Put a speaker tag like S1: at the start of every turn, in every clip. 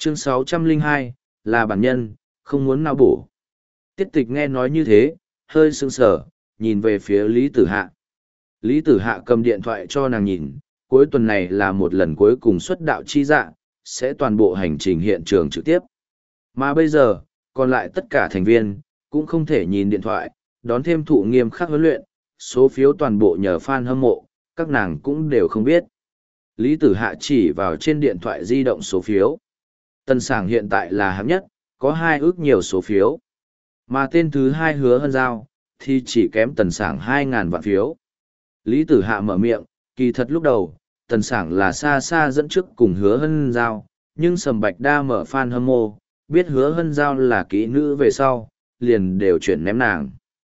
S1: Chương 602, là bản nhân, không muốn nào bổ. Tiết tịch nghe nói như thế, hơi sững sờ, nhìn về phía Lý Tử Hạ. Lý Tử Hạ cầm điện thoại cho nàng nhìn, cuối tuần này là một lần cuối cùng xuất đạo chi dạ, sẽ toàn bộ hành trình hiện trường trực tiếp. Mà bây giờ, còn lại tất cả thành viên, cũng không thể nhìn điện thoại, đón thêm thụ nghiêm khắc huấn luyện, số phiếu toàn bộ nhờ fan hâm mộ, các nàng cũng đều không biết. Lý Tử Hạ chỉ vào trên điện thoại di động số phiếu. Tần Sảng hiện tại là hạng nhất, có 2 ước nhiều số phiếu. Mà tên thứ 2 Hứa Hân Giao, thì chỉ kém Tần Sảng 2.000 vạn phiếu. Lý Tử Hạ mở miệng, kỳ thật lúc đầu, Tần Sảng là xa xa dẫn trước cùng Hứa Hân Giao, nhưng Sầm Bạch Đa mở fan hâm mộ, biết Hứa Hân Giao là kỹ nữ về sau, liền đều chuyển ném nàng.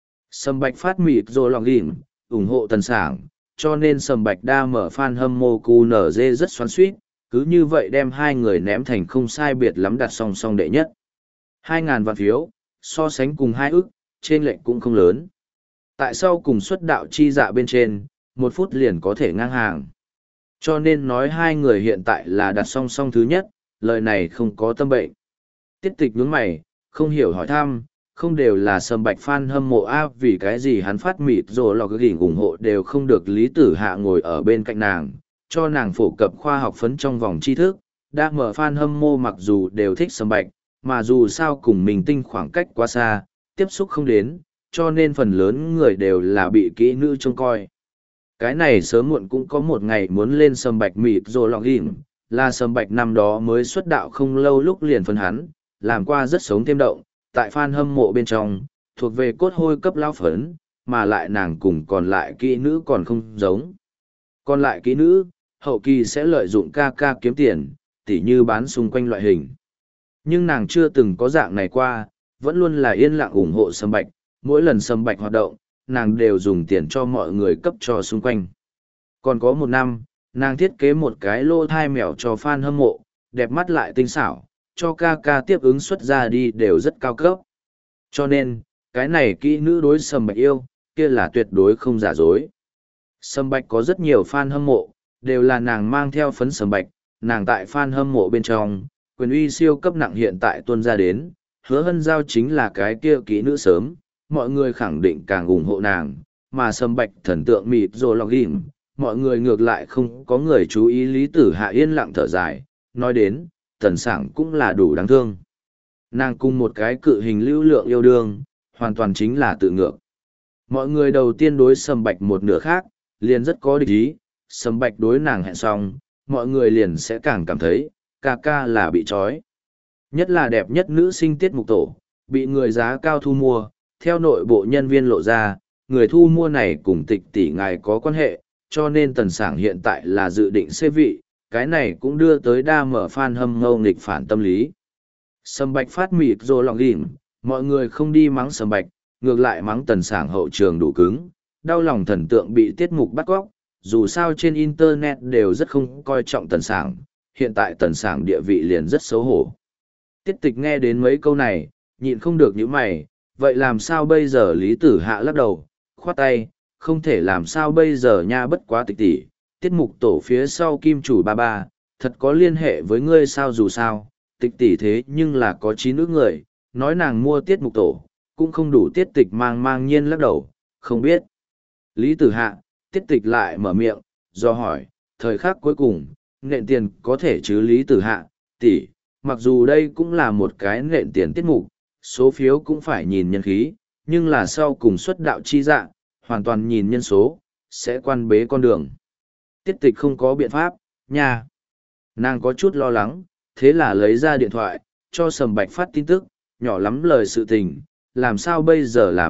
S1: Sầm Bạch phát mịt rồi lòng ghim, ủng hộ Tần Sảng, cho nên Sầm Bạch Đa mở fan hâm mộ QNZ rất xoắn xuýt, cứ như vậy đem 2 người ném thành không sai biệt lắm đặt song song đệ nhất. 2.000 vạn phiếu, so sánh cùng 2 ức, trên lệnh cũng không lớn. Tại sao cùng xuất đạo chi dạ bên trên, 1 phút liền có thể ngang hàng. Cho nên nói 2 người hiện tại là đặt song song thứ nhất, lời này không có tâm bệnh. Tiết tịch nhướng mày, không hiểu hỏi thăm, không đều là Sầm Bạch fan hâm mộ A vì cái gì hắn phát mịt rồi lò cái gỉnh ủng hộ đều không được Lý Tử Hạ ngồi ở bên cạnh nàng, cho nàng phổ cập khoa học phấn trong vòng tri thức. Đa mở fan hâm mộ mặc dù đều thích Sầm Bạch, mà dù sao cùng mình tinh khoảng cách quá xa, tiếp xúc không đến, cho nên phần lớn người đều là bị kỹ nữ trông coi. Cái này sớm muộn cũng có một ngày muốn lên Sầm Bạch mịt rồi log in, là Sầm Bạch năm đó mới xuất đạo không lâu lúc liền phân hắn, làm qua rất sống thêm động, tại fan hâm mộ bên trong, thuộc về cốt hôi cấp lao phấn, mà lại nàng cùng còn lại kỹ nữ còn không giống. Còn lại kỹ nữ, hậu kỳ sẽ lợi dụng ca ca kiếm tiền, tỉ như bán xung quanh loại hình. Nhưng nàng chưa từng có dạng này qua, vẫn luôn là yên lặng ủng hộ Sầm Bạch, mỗi lần Sầm Bạch hoạt động, nàng đều dùng tiền cho mọi người cấp cho xung quanh. Còn có một năm, nàng thiết kế một cái lô thai mèo cho fan hâm mộ, đẹp mắt lại tinh xảo, cho ca ca tiếp ứng xuất ra đi đều rất cao cấp. Cho nên, cái này kỹ nữ đối Sầm Bạch yêu, kia là tuyệt đối không giả dối. Sầm Bạch có rất nhiều fan hâm mộ, đều là nàng mang theo phấn Sầm Bạch, nàng tại fan hâm mộ bên trong, quyền uy siêu cấp nặng hiện tại tuôn ra đến, Hứa Hân Giao chính là cái kia kỹ nữ sớm, mọi người khẳng định càng ủng hộ nàng, mà Sầm Bạch thần tượng mịt rồi log in, mọi người ngược lại không có người chú ý. Lý Tử Hạ yên lặng thở dài, nói đến, Tần Sảng cũng là đủ đáng thương. Nàng cùng một cái cự hình lưu lượng yêu đương, hoàn toàn chính là tự ngược. Mọi người đầu tiên đối Sầm Bạch một nửa khác, liền rất có địch ý, Sầm Bạch đối nàng hẹn xong, mọi người liền sẽ càng cảm thấy, ca ca là bị trói. Nhất là đẹp nhất nữ sinh tiết mục tổ, bị người giá cao thu mua, theo nội bộ nhân viên lộ ra, người thu mua này cùng Tịch tỷ ngài có quan hệ, cho nên Tần Sảng hiện tại là dự định xê vị, cái này cũng đưa tới đa mở fan hâm mộ nghịch phản tâm lý. Sầm Bạch phát mịt rồi lọc ghim, mọi người không đi mắng Sầm Bạch, ngược lại mắng Tần Sảng hậu trường đủ cứng, đau lòng thần tượng bị tiết mục bắt cóc, dù sao trên internet đều rất không coi trọng Tần Sảng, hiện tại Tần Sảng địa vị liền rất xấu hổ. Tiết tịch nghe đến mấy câu này, nhịn không được những mày, vậy làm sao bây giờ? Lý Tử Hạ lắc đầu, khoát tay, không thể làm sao bây giờ nha, bất quá Tịch tỷ, tiết mục tổ phía sau kim chủ ba ba, thật có liên hệ với ngươi sao? Dù sao, Tịch tỷ thế nhưng là có 9 ước người, nói nàng mua tiết mục tổ, cũng không đủ. Tiết tịch mang nhiên lắc đầu, không biết. Lý Tử Hạ, tiết tịch lại mở miệng, do hỏi, thời khắc cuối cùng, nện tiền có thể chứ? Lý Tử Hạ, tỷ, mặc dù đây cũng là một cái nện tiền tiết mục, số phiếu cũng phải nhìn nhân khí, nhưng là sau cùng xuất đạo chi dạ, hoàn toàn nhìn nhân số, sẽ quan bế con đường. Tiết tịch không có biện pháp, nha. Nàng có chút lo lắng, thế là lấy ra điện thoại, cho Sầm Bạch phát tin tức, nhỏ lắm lời sự tình, làm sao bây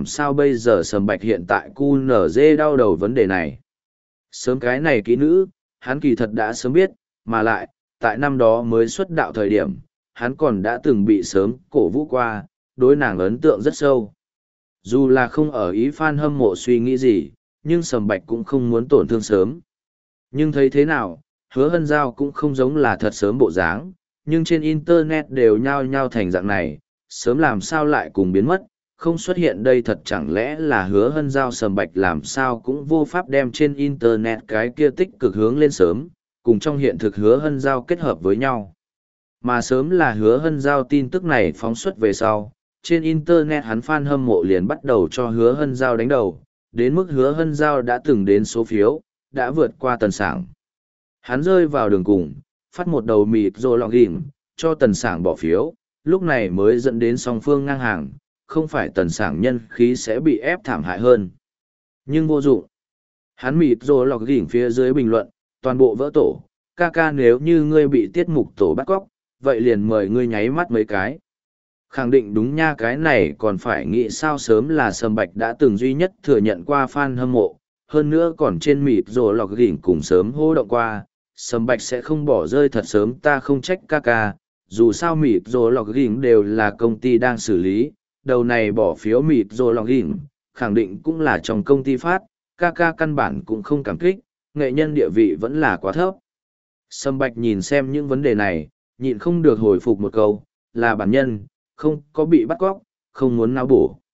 S1: giờ? Sầm Bạch hiện tại QNZ đau đầu vấn đề này. Sớm cái này kỹ nữ, hắn kỳ thật đã sớm biết, mà lại, tại năm đó mới xuất đạo thời điểm, hắn còn đã từng bị sớm cổ vũ qua, đối nàng ấn tượng rất sâu. Dù là không ở ý fan hâm mộ suy nghĩ gì, nhưng Sầm Bạch cũng không muốn tổn thương sớm. Nhưng thấy thế nào, Hứa Hân Giao cũng không giống là thật sớm bộ dáng, nhưng trên internet đều nhao nhao thành dạng này, sớm làm sao lại cùng biến mất, không xuất hiện đây thật chẳng lẽ là Hứa Hân Giao? Sầm Bạch làm sao cũng vô pháp đem trên internet cái kia tích cực hướng lên sớm, cùng trong hiện thực Hứa Hân Giao kết hợp với nhau. Mà sớm là Hứa Hân Giao tin tức này phóng xuất về sau, trên Internet hắn fan hâm mộ liền bắt đầu cho Hứa Hân Giao đánh đầu, đến mức Hứa Hân Giao đã từng đến số phiếu, đã vượt qua Tần Sảng. Hắn rơi vào đường cùng, phát một đầu mịt rồi lọc ghim, cho Tần Sảng bỏ phiếu, lúc này mới dẫn đến song phương ngang hàng, không phải Tần Sảng nhân khí sẽ bị ép thảm hại hơn. Nhưng vô dụng. Hắn mịt rồi lọc ghim phía dưới bình luận, toàn bộ vỡ tổ, ca ca nếu như ngươi bị tiết mục tổ bắt cóc, vậy liền mời ngươi nháy mắt mấy cái. Khẳng định đúng nha, cái này còn phải nghĩ sao, sớm là Sâm Bạch đã từng duy nhất thừa nhận qua fan hâm mộ, hơn nữa còn trên mịt rồi lọc ghim cùng sớm hô động qua, Sâm Bạch sẽ không bỏ rơi thật sớm, ta không trách ca ca, dù sao mịt rồi lọc ghim đều là công ty đang xử lý, đầu này bỏ phiếu mịt rồi lọc ghim, khẳng định cũng là trong công ty phát, ca ca căn bản cũng không cảm kích, nghệ nhân địa vị vẫn là quá thấp. Sâm Bạch nhìn xem những vấn đề này, nhịn không được hồi phục một câu, là bản nhân, không có bị bắt cóc, không muốn não bổ.